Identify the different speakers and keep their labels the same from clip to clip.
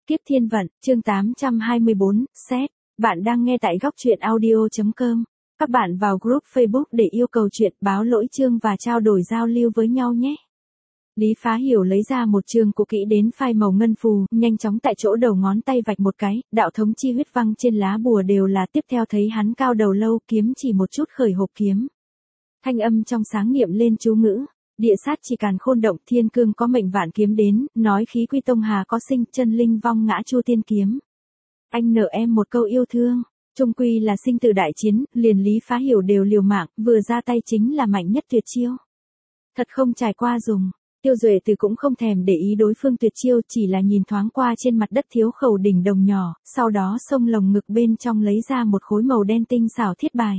Speaker 1: Kiếp thiên vận, chương 824, xét. Bạn đang nghe tại góc truyện audio.com. Các bạn vào group Facebook để yêu cầu chuyện, báo lỗi chương và trao đổi giao lưu với nhau nhé. Lý Phá Hiểu lấy ra một chương cũ kỹ đến phai màu ngân phù, nhanh chóng tại chỗ đầu ngón tay vạch một cái, đạo thống chi huyết văng trên lá bùa đều là tiếp theo thấy hắn cao đầu lâu, kiếm chỉ một chút khởi hộp kiếm. Thanh âm trong sáng niệm lên chú ngữ. Địa sát chỉ càn khôn động, thiên cương có mệnh vạn kiếm đến, nói khí quy tông hà có sinh, chân linh vong ngã chu tiên kiếm. Anh nợ em một câu yêu thương, chung quy là sinh tử đại chiến, liền Lý Phá Hiểu đều liều mạng, vừa ra tay chính là mạnh nhất tuyệt chiêu. Thật không trải qua dùng, Tiêu Duệ Từ cũng không thèm để ý đối phương tuyệt chiêu, chỉ là nhìn thoáng qua trên mặt đất thiếu khẩu đỉnh đồng nhỏ, sau đó xông lồng ngực bên trong lấy ra một khối màu đen tinh xảo thiết bài.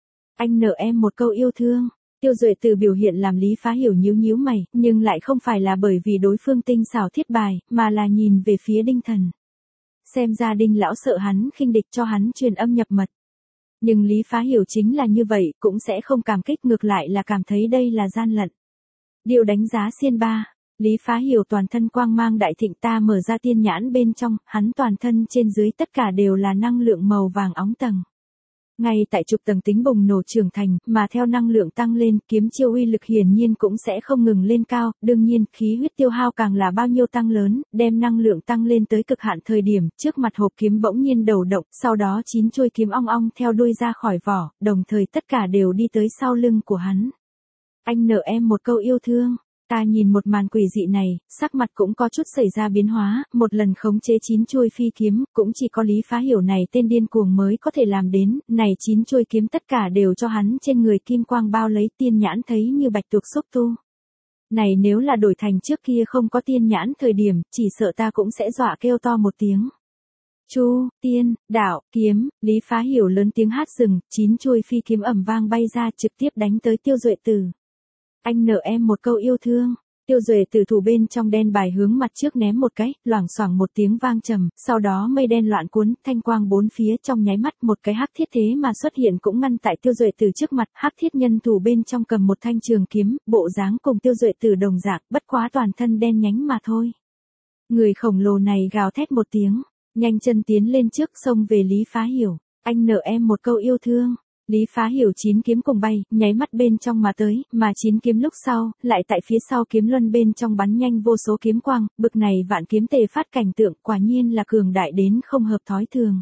Speaker 1: Anh nợ em một câu yêu thương. Tiêu Duệ Từ biểu hiện làm Lý Phá Hiểu nhíu nhíu mày, nhưng lại không phải là bởi vì đối phương tinh xảo thiết bài, mà là nhìn về phía Đinh Thần. Xem ra Đinh lão sợ hắn khinh địch cho hắn truyền âm nhập mật. Nhưng Lý Phá Hiểu chính là như vậy, cũng sẽ không cảm kích, ngược lại là cảm thấy đây là gian lận. Điều đánh giá xiên ba. Lý Phá Hiểu toàn thân quang mang đại thịnh, ta mở ra tiên nhãn bên trong, hắn toàn thân trên dưới tất cả đều là năng lượng màu vàng óng tầng. Ngay tại chục tầng tính bùng nổ trưởng thành, mà theo năng lượng tăng lên, kiếm chiêu uy lực hiển nhiên cũng sẽ không ngừng lên cao, đương nhiên, khí huyết tiêu hao càng là bao nhiêu tăng lớn, đem năng lượng tăng lên tới cực hạn thời điểm, trước mặt hộp kiếm bỗng nhiên đầu động, sau đó 9 chuôi kiếm ong ong theo đuôi ra khỏi vỏ, đồng thời tất cả đều đi tới sau lưng của hắn. Anh nợ em một câu yêu thương. Ta nhìn một màn quỷ dị này, sắc mặt cũng có chút xảy ra biến hóa, một lần khống chế 9 chuôi phi kiếm, cũng chỉ có Lý Phá Hiểu này tên điên cuồng mới có thể làm đến, này 9 chuôi kiếm tất cả đều cho hắn trên người kim quang bao lấy, tiên nhãn thấy như bạch tuộc xúc tu. Này nếu là đổi thành trước kia không có tiên nhãn thời điểm, chỉ sợ ta cũng sẽ dọa kêu to một tiếng. Chu, tiên, đạo, kiếm, Lý Phá Hiểu lớn tiếng hát rừng, 9 chuôi phi kiếm ầm vang bay ra trực tiếp đánh tới Tiêu Duệ Từ. Anh nợ em một câu yêu thương. Tiêu Duệ Từ thủ bên trong đen bài hướng mặt trước ném một cái, loảng xoảng một tiếng vang trầm, sau đó mây đen loạn cuốn, thanh quang bốn phía, trong nháy mắt một cái hắc thiết thế mà xuất hiện cũng ngăn tại Tiêu Duệ Từ trước mặt, hắc thiết nhân thủ bên trong cầm một thanh trường kiếm, bộ dáng cùng Tiêu Duệ Từ đồng dạng, bất quá toàn thân đen nhánh mà thôi. Người khổng lồ này gào thét một tiếng, nhanh chân tiến lên trước, xông về Lý Phá Hiểu. Anh nợ em một câu yêu thương. Lý Phá Hiểu 9 kiếm cùng bay, nháy mắt bên trong mà tới, mà 9 kiếm lúc sau, lại tại phía sau kiếm luân bên trong bắn nhanh vô số kiếm quang, bực này vạn kiếm tề phát cảnh tượng, quả nhiên là cường đại đến không hợp thói thường.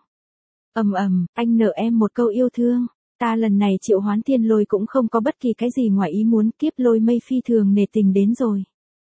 Speaker 1: Anh nợ em một câu yêu thương. Ta lần này triệu hoán thiên lôi cũng không có bất kỳ cái gì ngoài ý muốn, kiếp lôi mây phi thường nề tình đến rồi.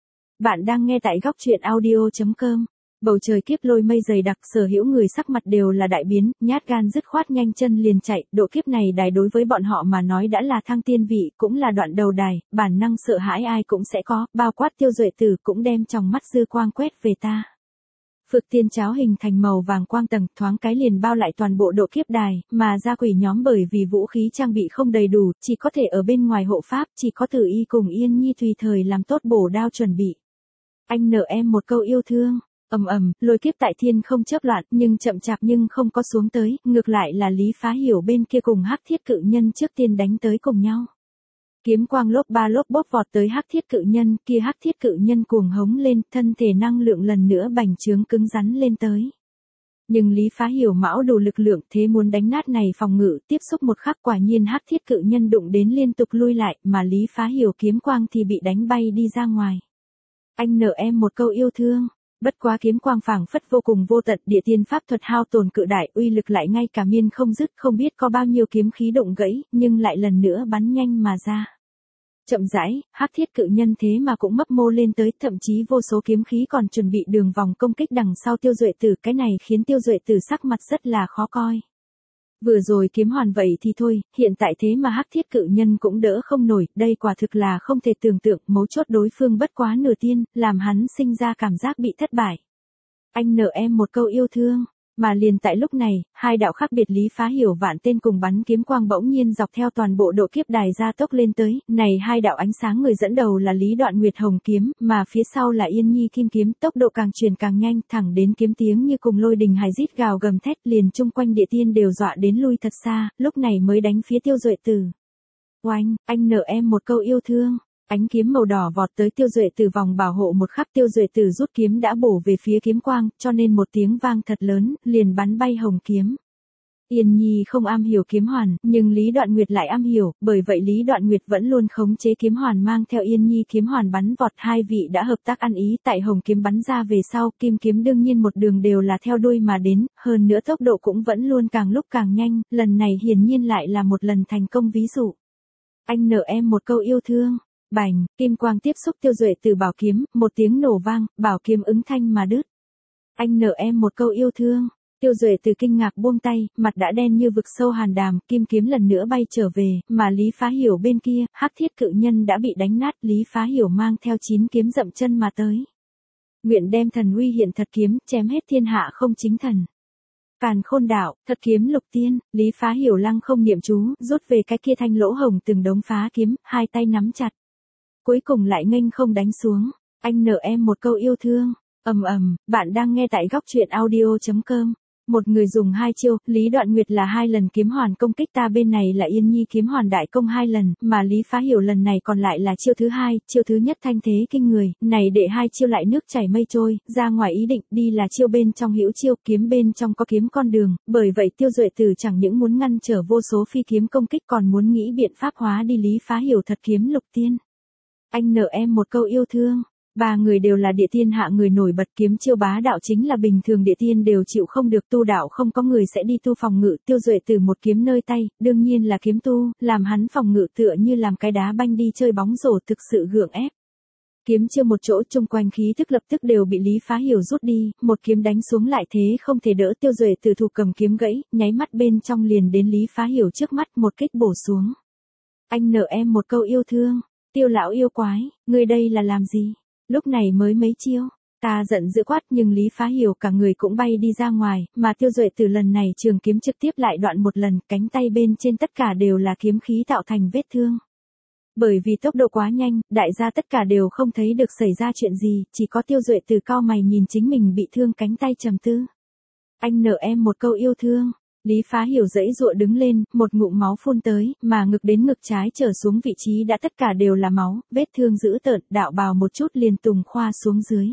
Speaker 1: Bạn đang nghe tại góc truyện audio.com. Bầu trời kiếp lôi mây dày đặc, sở hữu người sắc mặt đều là đại biến, nhát gan dứt khoát nhanh chân liền chạy, độ kiếp này đài đối với bọn họ mà nói đã là thăng tiên vị, cũng là đoạn đầu đài, bản năng sợ hãi ai cũng sẽ có, bao quát Tiêu Duệ Từ cũng đem trong mắt dư quang quét về ta. Phược tiên cháo hình thành màu vàng quang tầng, thoáng cái liền bao lại toàn bộ độ kiếp đài, mà gia quỷ nhóm bởi vì vũ khí trang bị không đầy đủ, chỉ có thể ở bên ngoài hộ pháp, chỉ có Tử Y cùng Yên Nhi tùy thời làm tốt bổ đao chuẩn bị. Anh nợ em một câu yêu thương. Lôi kiếp tại thiên không chớp loạn, nhưng chậm chạp nhưng không có xuống tới, ngược lại là Lý Phá Hiểu bên kia cùng hắc thiết cự nhân trước tiên đánh tới cùng nhau. Kiếm quang lốp ba lốp bốp vọt tới hắc thiết cự nhân, kia hắc thiết cự nhân cuồng hống lên, thân thể năng lượng lần nữa bành trướng cứng rắn lên tới. Nhưng Lý Phá Hiểu mão đủ lực lượng, thế muốn đánh nát này phòng ngự, tiếp xúc một khắc quả nhiên hắc thiết cự nhân đụng đến liên tục lui lại, mà Lý Phá Hiểu kiếm quang thì bị đánh bay đi ra ngoài. Anh nợ em một câu yêu thương. Bất quá kiếm quang phảng phất vô cùng vô tận, địa tiên pháp thuật hao tổn cự đại, uy lực lại ngay cả miên không dứt, không biết có bao nhiêu kiếm khí đụng gãy, nhưng lại lần nữa bắn nhanh mà ra. Chậm rãi, hắc thiết cự nhân thế mà cũng mấp mô lên tới, thậm chí vô số kiếm khí còn chuẩn bị đường vòng công kích đằng sau Tiêu Duệ Từ, cái này khiến Tiêu Duệ Từ sắc mặt rất là khó coi. Vừa rồi kiếm hoàn vậy thì thôi, hiện tại thế mà hắc thiết cự nhân cũng đỡ không nổi, đây quả thực là không thể tưởng tượng, mấu chốt đối phương bất quá nửa tiên, làm hắn sinh ra cảm giác bị thất bại. Anh nợ em một câu yêu thương, mà liền tại lúc này, hai đạo khác biệt Lý Phá Hiểu vạn tên cùng bắn kiếm quang bỗng nhiên dọc theo toàn bộ độ kiếp đài gia tốc lên tới, này hai đạo ánh sáng người dẫn đầu là Lý Đoạn Nguyệt hồng kiếm, mà phía sau là Yên Nhi kim kiếm, tốc độ càng truyền càng nhanh, thẳng đến kiếm tiếng như cùng lôi đình hải rít gào gầm thét, liền chung quanh địa tiên đều dọa đến lui thật xa, lúc này mới đánh phía Tiêu Duệ Từ. Oanh, anh nợ em một câu yêu thương. Ánh kiếm màu đỏ vọt tới Tiêu Duệ Tử vòng bảo hộ một khắc, Tiêu Duệ Tử rút kiếm đã bổ về phía kiếm quang, cho nên một tiếng vang thật lớn, liền bắn bay hồng kiếm. Yên Nhi không am hiểu kiếm hoàn, nhưng Lý Đoạn Nguyệt lại am hiểu, bởi vậy Lý Đoạn Nguyệt vẫn luôn khống chế kiếm hoàn mang theo Yên Nhi kiếm hoàn bắn vọt, hai vị đã hợp tác ăn ý, tại hồng kiếm bắn ra về sau, kim kiếm đương nhiên một đường đều là theo đuôi mà đến, hơn nữa tốc độ cũng vẫn luôn càng lúc càng nhanh, lần này hiển nhiên lại là một lần thành công ví dụ. Anh nợ em một câu yêu thương. Bành, kim quang tiếp xúc Tiêu Duệ Tử bảo kiếm, một tiếng nổ vang, bảo kiếm ứng thanh mà đứt. Anh nợ em một câu yêu thương. Tiêu Duệ Tử kinh ngạc buông tay, mặt đã đen như vực sâu hàn đàm, kim kiếm lần nữa bay trở về, mà Lý Phá Hiểu bên kia, Hắc Thiết Cự Nhân đã bị đánh nát, Lý Phá Hiểu mang theo 9 kiếm dậm chân mà tới. Nguyện đem thần uy hiện thật kiếm, chém hết thiên hạ không chính thần. Càn Khôn Đạo, thật kiếm lục tiên, Lý Phá Hiểu lăng không niệm chú, rút về cái kia thanh lỗ hồng từng đống phá kiếm, hai tay nắm chặt. Cuối cùng lại nghênh không đánh xuống. Anh nợ em một câu yêu thương. Bạn đang nghe tại góc truyện audio.com. Một người dùng 2 chiêu, Lý Đoạn Nguyệt là 2 lần kiếm hoàn công kích, ta bên này là Yên Nhi kiếm hoàn đại công 2 lần, mà Lý Phá Hiểu lần này còn lại là chiêu thứ 2, chiêu thứ nhất thanh thế kinh người, này để 2 chiêu lại nước chảy mây trôi, ra ngoài ý định, đi là chiêu bên trong hữu chiêu, kiếm bên trong có kiếm con đường, bởi vậy Tiêu Duệ Tử chẳng những muốn ngăn trở vô số phi kiếm công kích còn muốn nghĩ biện pháp hóa đi Lý Phá Hiểu thật kiếm lục tiên. Anh nợ em một câu yêu thương. 3 người đều là địa tiên hạ người nổi bật, kiếm chiêu bá đạo chính là bình thường địa tiên đều chịu không được, tu đạo không có người sẽ đi tu phòng ngự, Tiêu Duệ Tử một kiếm nơi tay, đương nhiên là kiếm tu, làm hắn phòng ngự tựa như làm cái đá banh đi chơi bóng rổ, thực sự gượng ép. Kiếm chiêu một chỗ chung quanh khí thức lập tức đều bị Lý Phá Hiểu rút đi, một kiếm đánh xuống lại thế không thể đỡ, Tiêu Duệ Tử thủ cầm kiếm gãy, nháy mắt bên trong liền đến Lý Phá Hiểu trước mắt, một kích bổ xuống. Anh nợ em một câu yêu thương. Tiêu lão yêu quái, ngươi đây là làm gì? Lúc này mới mấy chiêu, ta giận dữ quát, nhưng Lý Phá Hiểu cả người cũng bay đi ra ngoài, mà Tiêu Duệ Tử lần này trường kiếm trực tiếp lại đoạn một lần, cánh tay bên trên tất cả đều là kiếm khí tạo thành vết thương. Bởi vì tốc độ quá nhanh, đại gia tất cả đều không thấy được xảy ra chuyện gì, chỉ có Tiêu Duệ Tử cau mày nhìn chính mình bị thương cánh tay trầm tư. Anh nợ em một câu yêu thương. Lý Phá Hiểu giãy giụa đứng lên, một ngụm máu phun tới, mà ngực đến ngực trái trở xuống vị trí đã tất cả đều là máu, vết thương dữ tợn, đạo bào một chút liền tùng khoa xuống dưới.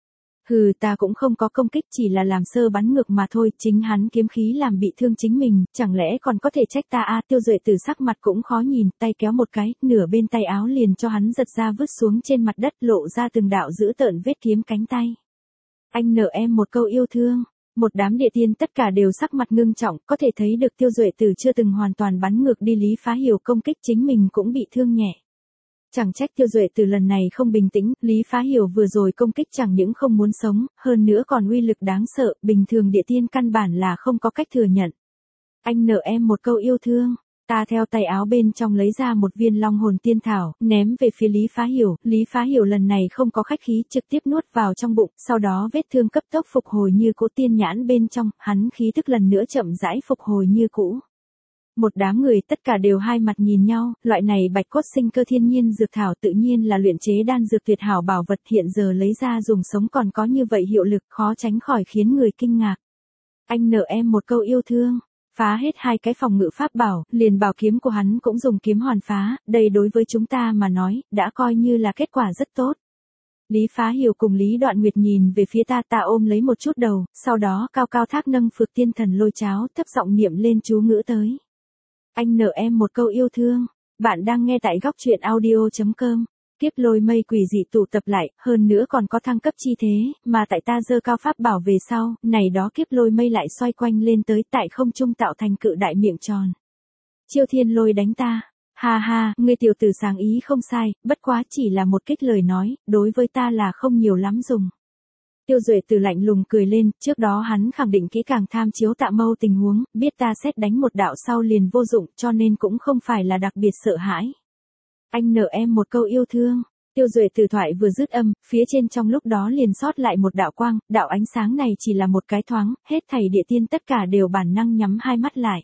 Speaker 1: Hừ, ta cũng không có công kích, chỉ là làm sơ bắn ngược mà thôi, chính hắn kiếm khí làm bị thương chính mình, chẳng lẽ còn có thể trách ta à? Tiêu Duệ Tử sắc mặt cũng khó nhìn, tay kéo một cái, nửa bên tay áo liền cho hắn giật ra vứt xuống trên mặt đất, lộ ra từng đạo dữ tợn vết kiếm cánh tay. Anh nợ em một câu yêu thương. Một đám địa tiên tất cả đều sắc mặt ngưng trọng, có thể thấy được Tiêu Duệ Tử chưa từng hoàn toàn bắn ngược đi Lý Phá Hiểu công kích, chính mình cũng bị thương nhẹ. Chẳng trách Tiêu Duệ Tử lần này không bình tĩnh, Lý Phá Hiểu vừa rồi công kích chẳng những không muốn sống, hơn nữa còn uy lực đáng sợ, bình thường địa tiên căn bản là không có cách thừa nhận. Anh nợ em một câu yêu thương. Ta theo tay áo bên trong lấy ra một viên long hồn tiên thảo, ném về phía Lý Phá Hiểu, Lý Phá Hiểu lần này không có khách khí, trực tiếp nuốt vào trong bụng, sau đó vết thương cấp tốc phục hồi như cũ, tiên nhãn bên trong, hắn khí tức lần nữa chậm rãi phục hồi như cũ. Một đám người tất cả đều hai mặt nhìn nhau, loại này bạch cốt sinh cơ thiên nhiên dược thảo tự nhiên là luyện chế đan dược tuyệt hảo bảo vật, hiện giờ lấy ra dùng sống còn có như vậy hiệu lực, khó tránh khỏi khiến người kinh ngạc. Anh nợ em một câu yêu thương. Phá hết 2 cái phòng ngự pháp bảo, liền bảo kiếm của hắn cũng dùng kiếm hoàn phá, đây đối với chúng ta mà nói, đã coi như là kết quả rất tốt. Lý Phá Hiểu cùng Lý Đoạn Nguyệt nhìn về phía ta, ôm lấy một chút đầu, sau đó cao cao thác nâng Phược Tiên Thần Lôi Cháo, thấp giọng niệm lên chú ngữ tới. Anh nợ em một câu yêu thương. Bạn đang nghe tại góc truyện audio.com. Kiếp lôi mây quỷ dị tụ tập lại, hơn nữa còn có thăng cấp chi thế, mà tại ta giơ cao pháp bảo về sau, này đó kiếp lôi mây lại xoay quanh lên tới tại không trung tạo thành cự đại miệng tròn. Chiêu thiên lôi đánh ta. Ha ha, ngươi tiểu tử sáng ý không sai, bất quá chỉ là một kích lời nói, đối với ta là không nhiều lắm dùng. Tiêu Duệ Tử lạnh lùng cười lên, trước đó hắn khẳng định kỹ càng tham chiếu Tạ Mâu tình huống, biết ta xét đánh một đạo sau liền vô dụng, cho nên cũng không phải là đặc biệt sợ hãi. Anh nợ em một câu yêu thương. Tiêu Duệ Tử thoại vừa dứt âm, phía trên trong lúc đó liền sót lại một đạo quang, đạo ánh sáng này chỉ là một cái thoáng, hết thảy địa tiên tất cả đều bản năng nhắm hai mắt lại.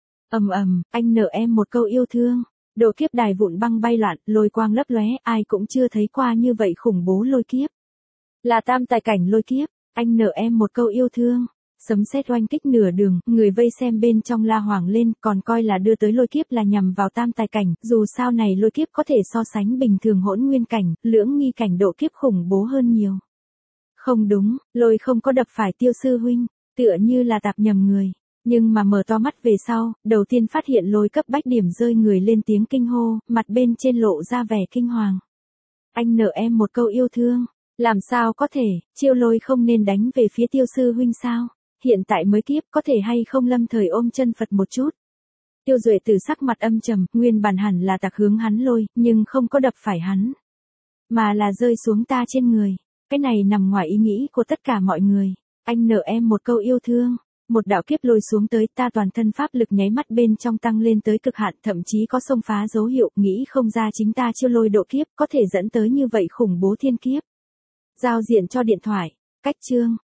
Speaker 1: Anh nợ em một câu yêu thương. Độ kiếp đài vụn băng bay loạn, lôi quang lấp lóe, ai cũng chưa thấy qua như vậy khủng bố lôi kiếp. Là tam tài cảnh lôi kiếp, anh nợ em một câu yêu thương. Sấm sét oanh kích nửa đường, người vây xem bên trong la hoảng lên, còn coi là đưa tới lôi kiếp là nhằm vào tam tài cảnh, dù sao này lôi kiếp có thể so sánh bình thường hỗn nguyên cảnh, lưỡng nghi cảnh độ kiếp khủng bố hơn nhiều. Không đúng, lôi không có đập phải Tiêu sư huynh, tựa như là tạp nhầm người. Nhưng mà mở to mắt về sau, đầu tiên phát hiện lôi cấp bách điểm rơi người lên tiếng kinh hô, mặt bên trên lộ ra vẻ kinh hoàng. Anh nợ em một câu yêu thương, làm sao có thể, chiêu lôi không nên đánh về phía Tiêu sư huynh sao? Hiện tại mới kiếp có thể hay không lâm thời ôm chân Phật một chút. Tiêu Duệ từ sắc mặt âm trầm, nguyên bản hẳn là tạc hướng hắn lôi, nhưng không có đập phải hắn. Mà là rơi xuống ta trên người. Cái này nằm ngoài ý nghĩ của tất cả mọi người. Anh nợ em một câu yêu thương. Một đạo kiếp lôi xuống tới, ta toàn thân pháp lực nháy mắt bên trong tăng lên tới cực hạn, thậm chí có xông phá dấu hiệu, nghĩ không ra chính ta chiêu lôi độ kiếp, có thể dẫn tới như vậy khủng bố thiên kiếp. Giao diện cho điện thoại, cách chương.